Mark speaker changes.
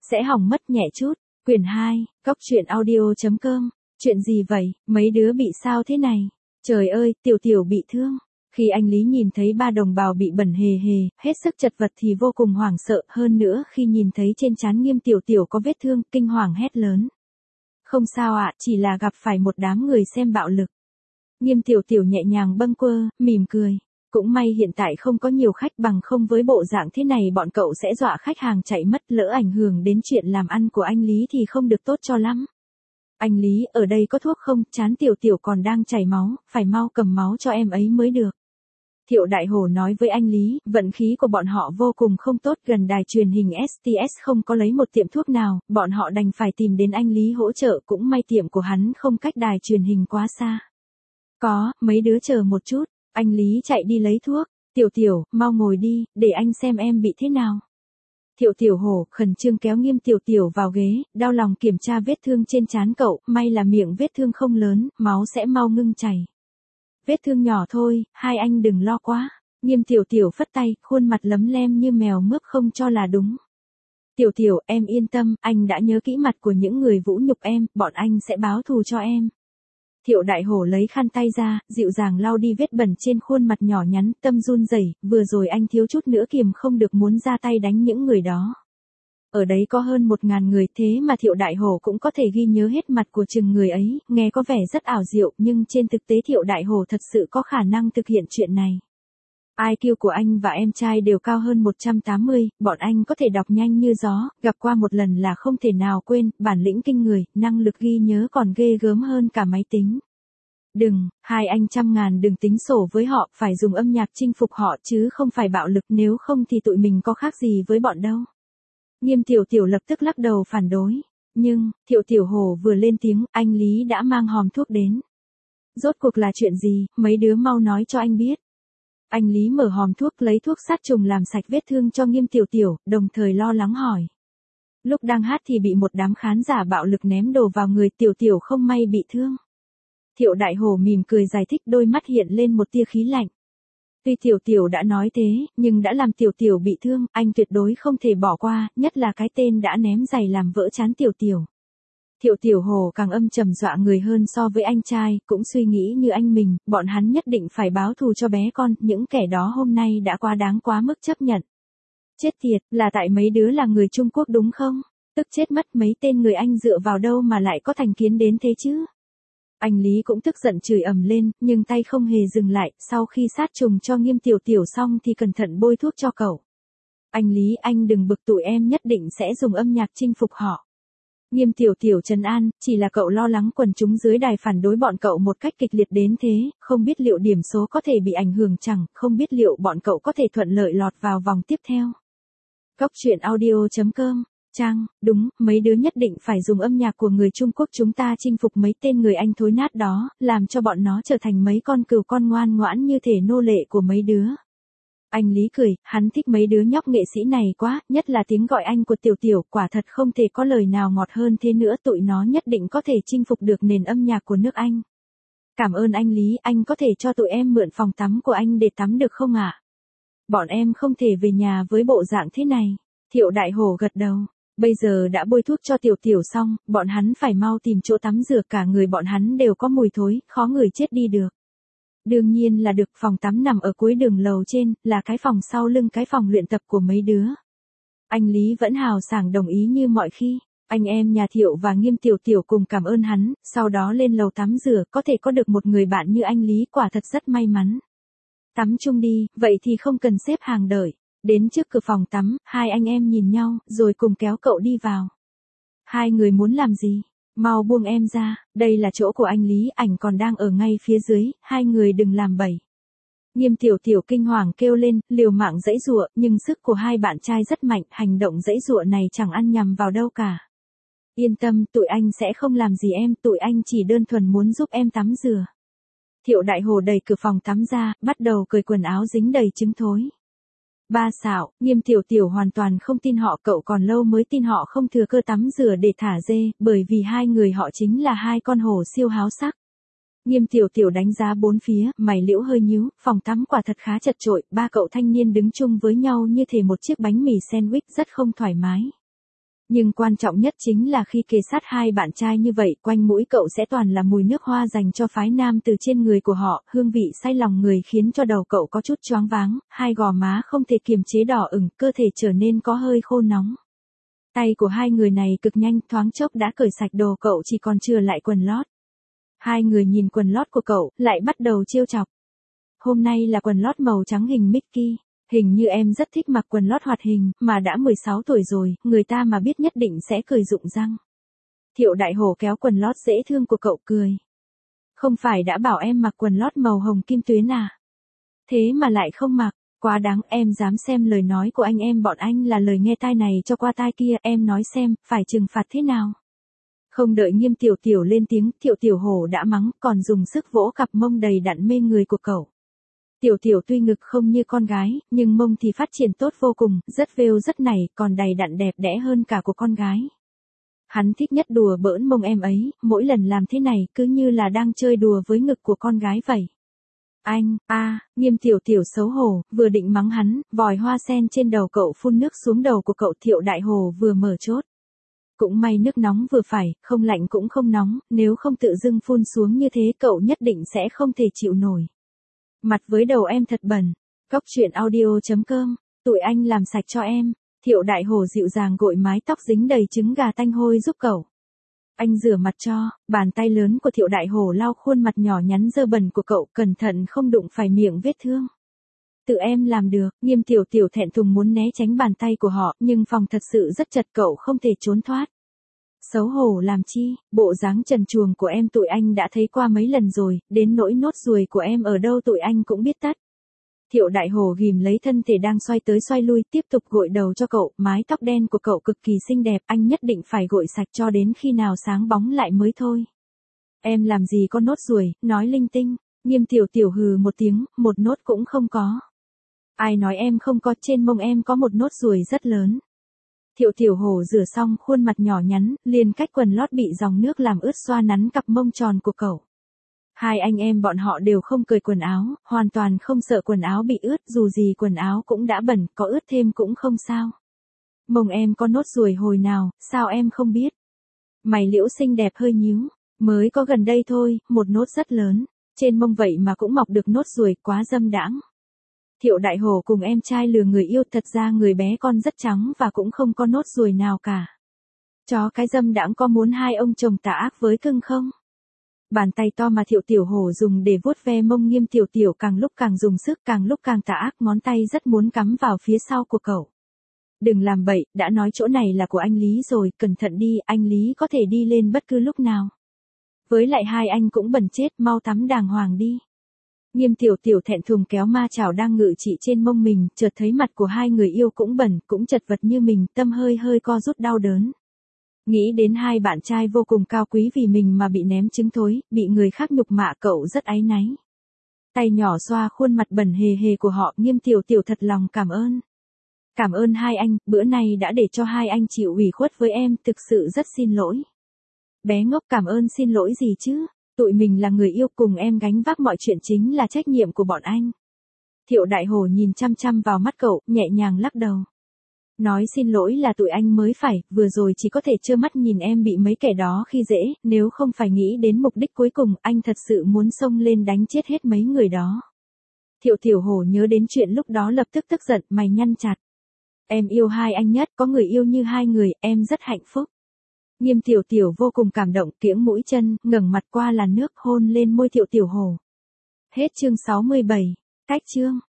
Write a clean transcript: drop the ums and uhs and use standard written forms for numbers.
Speaker 1: sẽ hỏng mất nhẹ chút. Quyển 2, Cốc truyện audio.com. Chuyện gì vậy, mấy đứa bị sao thế này? Trời ơi, Tiểu Tiểu bị thương. Khi anh Lý nhìn thấy ba đồng bào bị bẩn hề hề, hết sức chật vật thì vô cùng hoảng sợ, hơn nữa khi nhìn thấy trên trán Nghiêm Tiểu Tiểu có vết thương, kinh hoàng hét lớn. Không sao ạ, chỉ là gặp phải một đám người xem bạo lực. Nghiêm Tiểu Tiểu nhẹ nhàng bâng quơ, mỉm cười. Cũng may hiện tại không có nhiều khách, bằng không với bộ dạng thế này bọn cậu sẽ dọa khách hàng chạy mất, lỡ ảnh hưởng đến chuyện làm ăn của anh Lý thì không được tốt cho lắm. Anh Lý, ở đây có thuốc không, trán Tiểu Tiểu còn đang chảy máu, phải mau cầm máu cho em ấy mới được. Thiệu Đại Hổ nói với anh Lý, vận khí của bọn họ vô cùng không tốt, gần đài truyền hình STS không có lấy một tiệm thuốc nào, bọn họ đành phải tìm đến anh Lý hỗ trợ, cũng may tiệm của hắn không cách đài truyền hình quá xa. Có, mấy đứa chờ một chút, anh Lý chạy đi lấy thuốc. Tiểu Tiểu, mau ngồi đi, để anh xem em bị thế nào. Thiệu Tiểu Hổ khẩn trương kéo Nghiêm Tiểu Tiểu vào ghế, đau lòng kiểm tra vết thương trên trán cậu, may là miệng vết thương không lớn, máu sẽ mau ngưng chảy. Vết thương nhỏ thôi, hai anh đừng lo quá. Nghiêm Tiểu Tiểu phất tay, khuôn mặt lấm lem như mèo mướp không cho là đúng. Tiểu Tiểu, em yên tâm, anh đã nhớ kỹ mặt của những người vũ nhục em, bọn anh sẽ báo thù cho em. Thiệu Đại Hổ lấy khăn tay ra, dịu dàng lau đi vết bẩn trên khuôn mặt nhỏ nhắn, tâm run rẩy, vừa rồi anh thiếu chút nữa kiềm không được muốn ra tay đánh những người đó. Ở đấy có hơn 1000 người, thế mà Thiệu Đại Hổ cũng có thể ghi nhớ hết mặt của chừng người ấy, nghe có vẻ rất ảo diệu, nhưng trên thực tế Thiệu Đại Hổ thật sự có khả năng thực hiện chuyện này. IQ của anh và em trai đều cao hơn 180, bọn anh có thể đọc nhanh như gió, gặp qua một lần là không thể nào quên, bản lĩnh kinh người, năng lực ghi nhớ còn ghê gớm hơn cả máy tính. Đừng, hai anh 100.000 đừng tính sổ với họ, phải dùng âm nhạc chinh phục họ chứ không phải bạo lực, nếu không thì tụi mình có khác gì với bọn đâu. Nghiêm Tiểu Tiểu lập tức lắc đầu phản đối, nhưng, Thiệu Tiểu Hổ vừa lên tiếng, anh Lý đã mang hòm thuốc đến. Rốt cuộc là chuyện gì, mấy đứa mau nói cho anh biết. Anh Lý mở hòm thuốc lấy thuốc sát trùng làm sạch vết thương cho Nghiêm Tiểu Tiểu, đồng thời lo lắng hỏi. Lúc đang hát thì bị một đám khán giả bạo lực ném đồ vào người, Tiểu Tiểu không may bị thương. Thiệu Đại Hổ mỉm cười giải thích, đôi mắt hiện lên một tia khí lạnh. Tuy Tiểu Tiểu đã nói thế, nhưng đã làm Tiểu Tiểu bị thương, anh tuyệt đối không thể bỏ qua, nhất là cái tên đã ném giày làm vỡ trán Tiểu Tiểu. Thiệu Tiểu Hổ càng âm trầm dọa người hơn so với anh trai, cũng suy nghĩ như anh mình, bọn hắn nhất định phải báo thù cho bé con, những kẻ đó hôm nay đã quá đáng quá mức chấp nhận. Chết tiệt, là tại mấy đứa là người Trung Quốc đúng không? Tức chết mất, mấy tên người Anh dựa vào đâu mà lại có thành kiến đến thế chứ? Anh Lý cũng tức giận chửi ầm lên, nhưng tay không hề dừng lại, sau khi sát trùng cho Nghiêm Tiểu Tiểu xong thì cẩn thận bôi thuốc cho cậu. Anh Lý, anh đừng bực, tụi em nhất định sẽ dùng âm nhạc chinh phục họ. Nghiêm Tiểu Tiểu trấn an, chỉ là cậu lo lắng quần chúng dưới đài phản đối bọn cậu một cách kịch liệt đến thế, không biết liệu điểm số có thể bị ảnh hưởng chẳng, không biết liệu bọn cậu có thể thuận lợi lọt vào vòng tiếp theo. Cốc truyện audio.com. Trang, đúng, mấy đứa nhất định phải dùng âm nhạc của người Trung Quốc chúng ta chinh phục mấy tên người Anh thối nát đó, làm cho bọn nó trở thành mấy con cừu con ngoan ngoãn như thể nô lệ của mấy đứa. Anh Lý cười, hắn thích mấy đứa nhóc nghệ sĩ này quá, nhất là tiếng gọi anh của Tiểu Tiểu, quả thật không thể có lời nào ngọt hơn thế nữa, tụi nó nhất định có thể chinh phục được nền âm nhạc của nước Anh. Cảm ơn anh Lý, anh có thể cho tụi em mượn phòng tắm của anh để tắm được không ạ? Bọn em không thể về nhà với bộ dạng thế này. Thiệu Đại Hổ gật đầu. Bây giờ đã bôi thuốc cho Tiểu Tiểu xong, bọn hắn phải mau tìm chỗ tắm rửa, cả người bọn hắn đều có mùi thối, khó người chết đi được. Đương nhiên là được, phòng tắm nằm ở cuối đường lầu trên, là cái phòng sau lưng cái phòng luyện tập của mấy đứa. Anh Lý vẫn hào sảng đồng ý như mọi khi, anh em nhà Thiệu và Nghiêm Tiểu Tiểu cùng cảm ơn hắn, sau đó lên lầu tắm rửa, có thể có được một người bạn như anh Lý quả thật rất may mắn. Tắm chung đi, vậy thì không cần xếp hàng đợi. Đến trước cửa phòng tắm, hai anh em nhìn nhau, rồi cùng kéo cậu đi vào. Hai người muốn làm gì? Mau buông em ra, đây là chỗ của anh Lý, ảnh còn đang ở ngay phía dưới, hai người đừng làm bậy. Nghiêm Tiểu Tiểu kinh hoàng kêu lên, liều mạng giãy giụa, nhưng sức của hai bạn trai rất mạnh, hành động giãy giụa này chẳng ăn nhầm vào đâu cả. Yên tâm, tụi anh sẽ không làm gì em, tụi anh chỉ đơn thuần muốn giúp em tắm rửa. Thiệu Đại Hổ đẩy cửa phòng tắm ra, bắt đầu cởi quần áo dính đầy trứng thối. Ba xạo, Nghiêm Tiểu Tiểu hoàn toàn không tin họ, cậu còn lâu mới tin họ không thừa cơ tắm rửa để thả dê, bởi vì hai người họ chính là hai con hổ siêu háo sắc. Nghiêm Tiểu Tiểu đánh giá bốn phía, mày liễu hơi nhíu, phòng tắm quả thật khá chật chội, ba cậu thanh niên đứng chung với nhau như thể một chiếc bánh mì sandwich rất không thoải mái. Nhưng quan trọng nhất chính là khi kề sát hai bạn trai như vậy, quanh mũi cậu sẽ toàn là mùi nước hoa dành cho phái nam từ trên người của họ, hương vị say lòng người khiến cho đầu cậu có chút choáng váng, hai gò má không thể kiềm chế đỏ ửng, cơ thể trở nên có hơi khô nóng. Tay của hai người này cực nhanh, thoáng chốc đã cởi sạch đồ cậu, chỉ còn chừa lại quần lót. Hai người nhìn quần lót của cậu, lại bắt đầu trêu chọc. Hôm nay là quần lót màu trắng hình Mickey. Hình như em rất thích mặc quần lót hoạt hình, mà đã 16 tuổi rồi, người ta mà biết nhất định sẽ cười rụng răng. Thiệu Đại Hổ kéo quần lót dễ thương của cậu cười. Không phải đã bảo em mặc quần lót màu hồng kim tuyến à? Thế mà lại không mặc, quá đáng, em dám xem lời nói của anh em bọn anh là lời nghe tai này cho qua tai kia, em nói xem, phải trừng phạt thế nào? Không đợi Nghiêm Tiểu Tiểu lên tiếng, Thiệu Tiểu Hổ đã mắng, còn dùng sức vỗ cặp mông đầy đặn mê người của cậu. Tiểu Tiểu tuy ngực không như con gái, nhưng mông thì phát triển tốt vô cùng, rất vêu rất nảy, còn đầy đặn đẹp đẽ hơn cả của con gái. Hắn thích nhất đùa bỡn mông em ấy, mỗi lần làm thế này cứ như là đang chơi đùa với ngực của con gái vậy. Anh, Nghiêm Tiểu Tiểu xấu hổ, vừa định mắng hắn, vòi hoa sen trên đầu cậu phun nước xuống đầu của cậu. Thiệu Đại Hổ vừa mở chốt. Cũng may nước nóng vừa phải, không lạnh cũng không nóng, nếu không tự dưng phun xuống như thế cậu nhất định sẽ không thể chịu nổi. Mặt với đầu em thật bẩn. Cóc truyện audio.com, tụi anh làm sạch cho em. Thiệu Đại Hổ dịu dàng gội mái tóc dính đầy trứng gà tanh hôi giúp cậu. Anh rửa mặt cho, bàn tay lớn của Thiệu Đại Hổ lau khuôn mặt nhỏ nhắn dơ bẩn của cậu, cẩn thận không đụng phải miệng vết thương. Tự em làm được. Nghiêm Tiểu Tiểu thẹn thùng muốn né tránh bàn tay của họ, nhưng phòng thật sự rất chật, cậu không thể trốn thoát. Xấu hổ làm chi, bộ dáng trần truồng của em tụi anh đã thấy qua mấy lần rồi, đến nỗi nốt ruồi của em ở đâu tụi anh cũng biết tất. Thiệu Đại Hổ ghim lấy thân thể đang xoay tới xoay lui, tiếp tục gội đầu cho cậu, mái tóc đen của cậu cực kỳ xinh đẹp, anh nhất định phải gội sạch cho đến khi nào sáng bóng lại mới thôi. Em làm gì có nốt ruồi, nói linh tinh. Nghiêm Tiểu Tiểu hừ một tiếng, một nốt cũng không có. Ai nói em không có, trên mông em có một nốt ruồi rất lớn. Thiệu Tiểu Hổ rửa xong khuôn mặt nhỏ nhắn, liền cách quần lót bị dòng nước làm ướt xoa nắn cặp mông tròn của cậu. Hai anh em bọn họ đều không cởi quần áo, hoàn toàn không sợ quần áo bị ướt, dù gì quần áo cũng đã bẩn, có ướt thêm cũng không sao. Mông em có nốt ruồi hồi nào, sao em không biết? Mày liễu xinh đẹp hơi nhíu, mới có gần đây thôi, một nốt rất lớn, trên mông vậy mà cũng mọc được nốt ruồi, quá dâm đãng. Thiệu Đại Hổ cùng em trai lừa người yêu, thật ra người bé con rất trắng và cũng không có nốt ruồi nào cả. Chó cái dâm đãng, có muốn hai ông chồng tà ác với cưng không? Bàn tay to mà Thiệu Tiểu Hổ dùng để vuốt ve mông Nghiêm Tiểu Tiểu càng lúc càng dùng sức, càng lúc càng tà ác, ngón tay rất muốn cắm vào phía sau của cậu. Đừng làm bậy, đã nói chỗ này là của anh Lý rồi, cẩn thận đi, anh Lý có thể đi lên bất cứ lúc nào. Với lại hai anh cũng bẩn chết, mau tắm đàng hoàng đi. Nghiêm Tiểu Tiểu thẹn thùng kéo ma chảo đang ngự trị trên mông mình, chợt thấy mặt của hai người yêu cũng bẩn, cũng chật vật như mình, tâm hơi hơi co rút đau đớn. Nghĩ đến hai bạn trai vô cùng cao quý vì mình mà bị ném trứng thối, bị người khác nhục mạ, cậu rất áy náy. Tay nhỏ xoa khuôn mặt bẩn hề hề của họ, Nghiêm Tiểu Tiểu thật lòng cảm ơn. Cảm ơn hai anh, bữa nay đã để cho hai anh chịu ủy khuất với em, thực sự rất xin lỗi. Bé ngốc, cảm ơn xin lỗi gì chứ? Tụi mình là người yêu, cùng em gánh vác mọi chuyện chính là trách nhiệm của bọn anh. Thiệu Đại Hổ nhìn chăm chăm vào mắt cậu, nhẹ nhàng lắc đầu. Nói xin lỗi là tụi anh mới phải, vừa rồi chỉ có thể trơ mắt nhìn em bị mấy kẻ đó khi dễ, nếu không phải nghĩ đến mục đích cuối cùng, anh thật sự muốn xông lên đánh chết hết mấy người đó. Thiệu Tiểu Hổ nhớ đến chuyện lúc đó lập tức tức giận, mày nhăn chặt. Em yêu hai anh nhất, có người yêu như hai người, em rất hạnh phúc. Nghiêm Tiểu Tiểu vô cùng cảm động, kiễng mũi chân, ngẩng mặt qua làn nước, hôn lên môi Thiệu Tiểu Hổ. Hết chương 67. Cách chương.